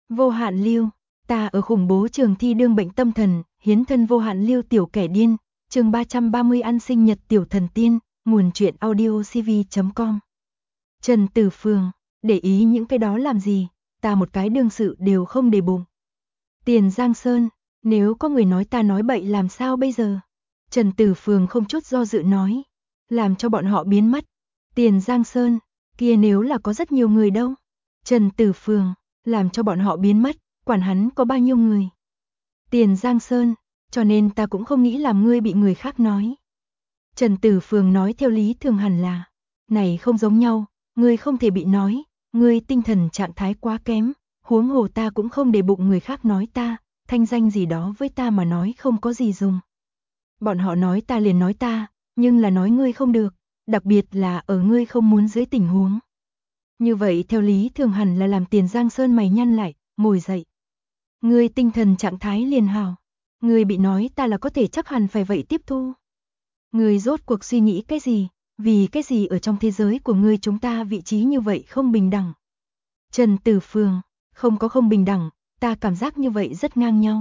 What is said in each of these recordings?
Vô hạn lưu, ta ở khủng bố trường thi đương bệnh tâm thần, hiến thân vô hạn lưu tiểu kẻ điên, chương 330 ăn sinh nhật tiểu thần tiên, nguồn truyện audiocv.com. Trần Tử Phương, để ý những cái đó làm gì, ta một cái đương sự đều không để bụng. Tiền Giang Sơn, nếu có người nói ta nói bậy làm sao bây giờ? Trần Tử Phương không chút do dự nói, làm cho bọn họ biến mất. Tiền Giang Sơn, kia nếu là có rất nhiều người đâu? Trần Tử Phương, làm cho bọn họ biến mất, quản hắn có bao nhiêu người. Tiền Giang Sơn, cho nên ta cũng không nghĩ làm ngươi bị người khác nói. Trần Tử Phương nói theo lý thường hẳn là, này không giống nhau, ngươi không thể bị nói, ngươi tinh thần trạng thái quá kém, huống hồ ta cũng không để bụng người khác nói ta, thanh danh gì đó với ta mà nói không có gì dùng. Bọn họ nói ta liền nói ta, nhưng là nói ngươi không được, đặc biệt là ở ngươi không muốn dưới tình huống. Như vậy theo lý thường hẳn là làm Tiền Giang Sơn mày nhăn lại, ngồi dậy. Ngươi tinh thần trạng thái liền hào, ngươi bị nói ta là có thể chắc hẳn phải vậy tiếp thu. Ngươi rốt cuộc suy nghĩ cái gì, vì cái gì ở trong thế giới của ngươi chúng ta vị trí như vậy không bình đẳng. Trần Tử Phương, không có không bình đẳng, ta cảm giác như vậy rất ngang nhau.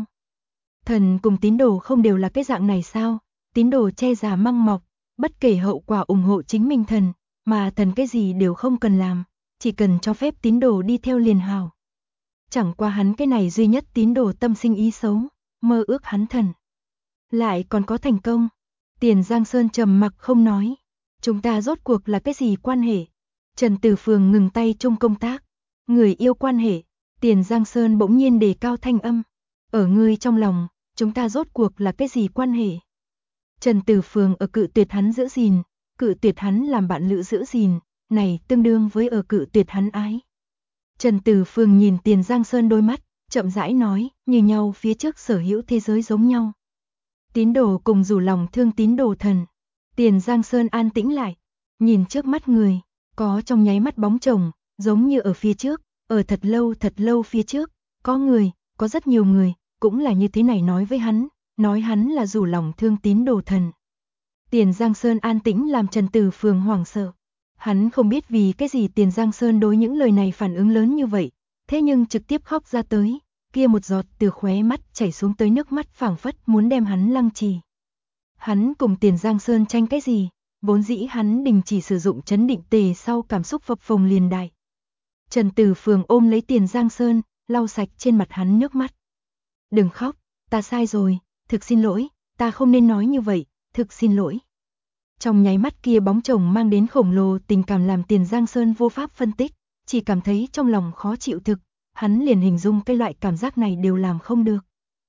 Thần cùng tín đồ không đều là cái dạng này sao, tín đồ che già măng mọc, bất kể hậu quả ủng hộ chính mình thần, mà thần cái gì đều không cần làm, chỉ cần cho phép tín đồ đi theo liền hào. Chẳng qua hắn cái này duy nhất tín đồ tâm sinh ý xấu, mơ ước hắn thần. Lại còn có thành công. Tiền Giang Sơn trầm mặc không nói. Chúng ta rốt cuộc là cái gì quan hệ? Trần Tử Phương ngừng tay trong công tác. Người yêu quan hệ. Tiền Giang Sơn bỗng nhiên đề cao thanh âm. Ở ngươi trong lòng, chúng ta rốt cuộc là cái gì quan hệ? Trần Tử Phương ở cự tuyệt hắn giữ gìn, cự tuyệt hắn làm bạn lữ giữ gìn, này tương đương với ở cự tuyệt hắn ái. Trần Tử Phương nhìn Tiền Giang Sơn đôi mắt, chậm rãi nói, như nhau phía trước sở hữu thế giới giống nhau. Tín đồ cùng rủ lòng thương tín đồ thần. Tiền Giang Sơn an tĩnh lại, nhìn trước mắt người, có trong nháy mắt bóng chồng, giống như ở phía trước, ở thật lâu phía trước, có người, có rất nhiều người, cũng là như thế này nói hắn là rủ lòng thương tín đồ thần. Tiền Giang Sơn an tĩnh làm Trần Tử Phương hoảng sợ. Hắn không biết vì cái gì Tiền Giang Sơn đối những lời này phản ứng lớn như vậy, thế nhưng trực tiếp khóc ra tới, kia một giọt từ khóe mắt chảy xuống tới nước mắt phảng phất muốn đem hắn lăng trì. Hắn cùng Tiền Giang Sơn tranh cái gì, vốn dĩ hắn đình chỉ sử dụng trấn định tề sau cảm xúc phập phồng liền đại. Trần Tử Phương ôm lấy Tiền Giang Sơn, lau sạch trên mặt hắn nước mắt. Đừng khóc, ta sai rồi, thực xin lỗi, ta không nên nói như vậy, thực xin lỗi. Trong nháy mắt kia bóng chồng mang đến khổng lồ tình cảm làm Tiền Giang Sơn vô pháp phân tích, chỉ cảm thấy trong lòng khó chịu thực, hắn liền hình dung cái loại cảm giác này đều làm không được.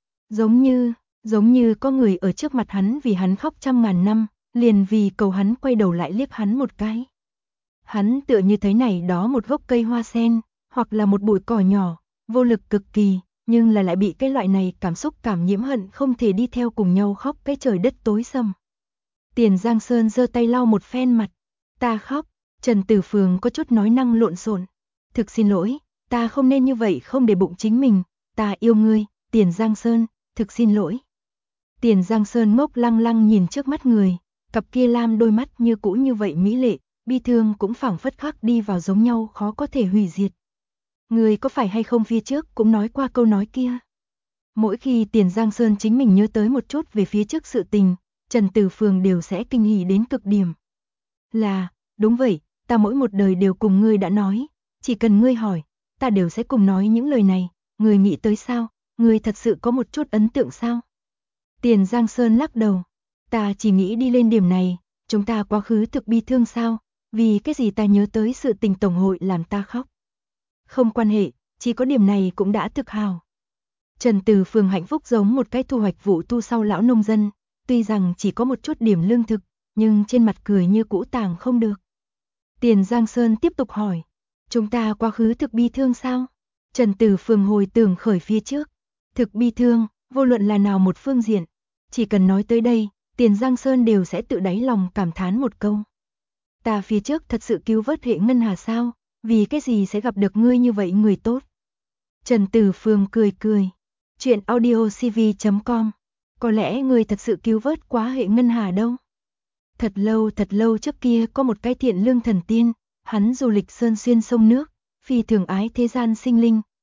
Giống như có người ở trước mặt hắn vì hắn khóc trăm ngàn năm, liền vì cầu hắn quay đầu lại liếc hắn một cái. Hắn tựa như thấy này đó một gốc cây hoa sen, hoặc là một bụi cỏ nhỏ, vô lực cực kỳ, nhưng là lại bị cái loại này cảm xúc cảm nhiễm hận không thể đi theo cùng nhau khóc cái trời đất tối sầm. Tiền Giang Sơn giơ tay lau một phen mặt. Ta khóc, Trần Tử Phương có chút nói năng lộn xộn. Thực xin lỗi, ta không nên như vậy không để bụng chính mình, ta yêu ngươi, Tiền Giang Sơn, thực xin lỗi. Tiền Giang Sơn ngốc lăng lăng nhìn trước mắt người, cặp kia lam đôi mắt như cũ như vậy mỹ lệ, bi thương cũng phảng phất khắc đi vào giống nhau khó có thể hủy diệt. Người có phải hay không phía trước cũng nói qua câu nói kia. Mỗi khi Tiền Giang Sơn chính mình nhớ tới một chút về phía trước sự tình, Trần Tử Phương đều sẽ kinh hỉ đến cực điểm. Là, đúng vậy, ta mỗi một đời đều cùng ngươi đã nói, chỉ cần ngươi hỏi, ta đều sẽ cùng nói những lời này, ngươi nghĩ tới sao, ngươi thật sự có một chút ấn tượng sao? Tiền Giang Sơn lắc đầu, ta chỉ nghĩ đi lên điểm này, chúng ta quá khứ thực bi thương sao, vì cái gì ta nhớ tới sự tình tổng hội làm ta khóc. Không quan hệ, chỉ có điểm này cũng đã thực hào. Trần Tử Phương hạnh phúc giống một cái thu hoạch vụ thu sau lão nông dân, tuy rằng chỉ có một chút điểm lương thực, nhưng trên mặt cười như cũ tàng không được. Tiền Giang Sơn tiếp tục hỏi, chúng ta quá khứ thực bi thương sao? Trần Tử Phương hồi tưởng khởi phía trước, thực bi thương, vô luận là nào một phương diện, chỉ cần nói tới đây, Tiền Giang Sơn đều sẽ tự đáy lòng cảm thán một câu. Ta phía trước thật sự cứu vớt hệ ngân hà sao, vì cái gì sẽ gặp được ngươi như vậy người tốt? Trần Tử Phương cười cười, chuyện audiocv.com. Có lẽ người thật sự cứu vớt quá hệ ngân hà đâu. Thật lâu trước kia có một cái thiện lương thần tiên, hắn du lịch sơn xuyên sông nước, phi thường ái thế gian sinh linh,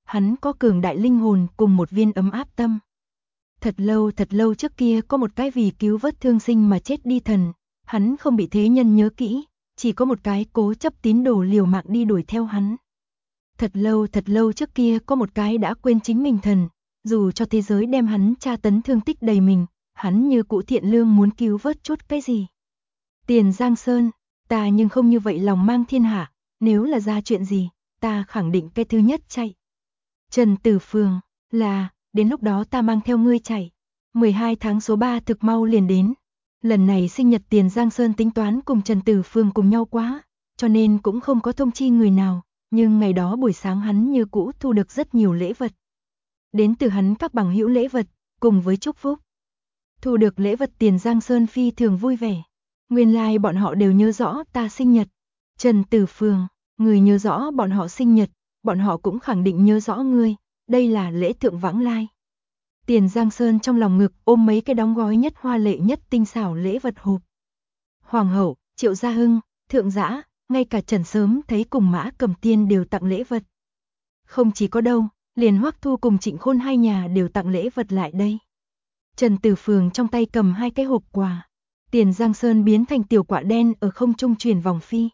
hắn có cường đại linh hồn cùng một viên ấm áp tâm. Thật lâu trước kia có một cái vì cứu vớt thương sinh mà chết đi thần, hắn không bị thế nhân nhớ kỹ, chỉ có một cái cố chấp tín đồ liều mạng đi đuổi theo hắn. Thật lâu trước kia có một cái đã quên chính mình thần, dù cho thế giới đem hắn tra tấn thương tích đầy mình, hắn như cũ thiện lương muốn cứu vớt chút cái gì. Tiền Giang Sơn, ta nhưng không như vậy lòng mang thiên hạ, nếu là ra chuyện gì, ta khẳng định cái thứ nhất chạy. Trần Tử Phường, là, đến lúc đó ta mang theo ngươi chạy. 12 tháng số 3 thực mau liền đến. Lần này sinh nhật Tiền Giang Sơn tính toán cùng Trần Tử Phường cùng nhau quá, cho nên cũng không có thông chi người nào, nhưng ngày đó buổi sáng hắn như cũ thu được rất nhiều lễ vật. Đến từ hắn các bằng hữu lễ vật, cùng với chúc phúc. Thu được lễ vật Tiền Giang Sơn phi thường vui vẻ. Nguyên lai bọn họ đều nhớ rõ ta sinh nhật. Trần Tử Phường, người nhớ rõ bọn họ sinh nhật, bọn họ cũng khẳng định nhớ rõ ngươi, đây là lễ thượng vãng lai. Tiền Giang Sơn trong lòng ngực ôm mấy cái đóng gói nhất hoa lệ nhất tinh xảo lễ vật hộp. Hoàng hậu, Triệu Gia Hưng, Thượng Dã, ngay cả Trần Sớm thấy cùng Mã Cầm Tiên đều tặng lễ vật. Không chỉ có đâu, liền Hoắc Thu cùng Trịnh Khôn hai nhà đều tặng lễ vật lại đây. Trần Tử Phường trong tay cầm hai cái hộp quà. Tiền Giang Sơn biến thành tiểu quạ đen ở không trung truyền vòng phi.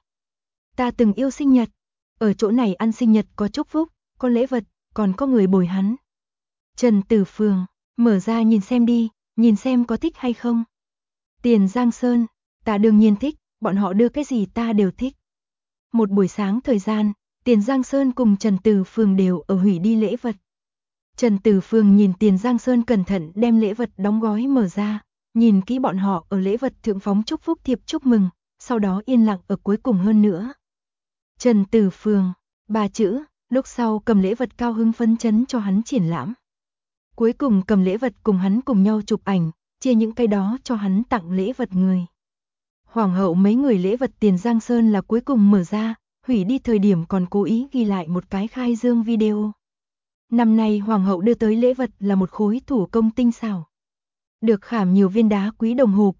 Ta từng yêu sinh nhật, ở chỗ này ăn sinh nhật có chúc phúc, có lễ vật, còn có người bồi hắn. Trần Tử Phường, mở ra nhìn xem đi, nhìn xem có thích hay không. Tiền Giang Sơn, ta đương nhiên thích, bọn họ đưa cái gì ta đều thích. Một buổi sáng thời gian, Tiền Giang Sơn cùng Trần Tử Phường đều ở hủy đi lễ vật. Trần Tử Phường nhìn Tiền Giang Sơn cẩn thận đem lễ vật đóng gói mở ra, nhìn kỹ bọn họ ở lễ vật thượng phóng chúc phúc thiệp chúc mừng, sau đó yên lặng ở cuối cùng hơn nữa. Trần Tử Phường, 3 chữ, lúc sau cầm lễ vật cao hứng phấn chấn cho hắn triển lãm. Cuối cùng cầm lễ vật cùng hắn cùng nhau chụp ảnh, chia những cái đó cho hắn tặng lễ vật người. Hoàng hậu mấy người lễ vật Tiền Giang Sơn là cuối cùng mở ra, hủy đi thời điểm còn cố ý ghi lại một cái khai dương video. Năm nay Hoàng hậu đưa tới lễ vật là một khối thủ công tinh xảo. Được khảm nhiều viên đá quý đồng hồ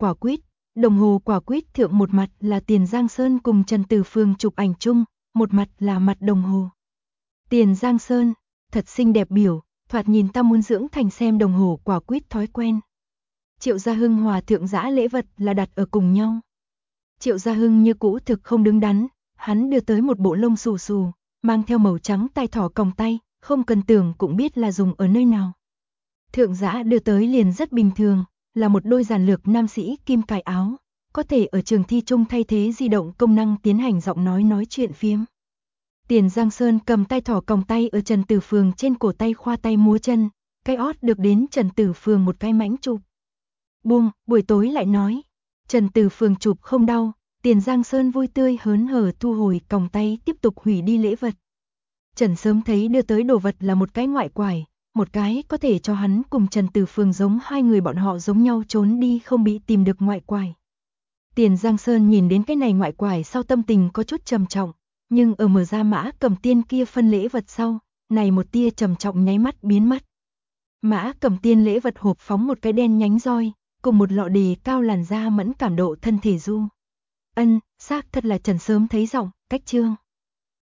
quả quýt thượng một mặt là Tiền Giang Sơn cùng Trần Tử Phường chụp ảnh chung, một mặt là mặt đồng hồ. Tiền Giang Sơn, thật xinh đẹp biểu, thoạt nhìn ta muốn dưỡng thành xem đồng hồ quả quýt thói quen. Triệu Gia Hưng hòa Thượng Dã lễ vật là đặt ở cùng nhau. Triệu Gia Hưng như cũ thực không đứng đắn, hắn đưa tới một bộ lông xù xù, mang theo màu trắng tai thỏ còng tay, không cần tưởng cũng biết là dùng ở nơi nào. Thượng Dã đưa tới liền rất bình thường, là một đôi giản lược nam sĩ kim cài áo, có thể ở trường thi chung thay thế di động công năng tiến hành giọng nói chuyện phiếm. Tiền Giang Sơn cầm tai thỏ còng tay ở Trần Tử Phường trên cổ tay khoa tay múa chân, cái ót được đến Trần Tử Phường một cái mãnh chụp. Buông, buổi tối lại nói. Trần Tử Phường chụp không đau, Tiền Giang Sơn vui tươi hớn hở thu hồi còng tay tiếp tục hủy đi lễ vật. Trần Sớm thấy đưa tới đồ vật là một cái ngoại quải, một cái có thể cho hắn cùng Trần Tử Phường giống hai người bọn họ giống nhau trốn đi không bị tìm được ngoại quải. Tiền Giang Sơn nhìn đến cái này ngoại quải sau tâm tình có chút trầm trọng, nhưng ở mở ra Mã Cầm Tiên kia phân lễ vật sau, này một tia trầm trọng nháy mắt biến mất. Mã Cầm Tiên lễ vật hộp phóng một cái đen nhánh roi, cùng một lọ đề cao làn da mẫn cảm độ thân thể du. Ân, xác thật là Trần Sớm thấy giọng, cách chương.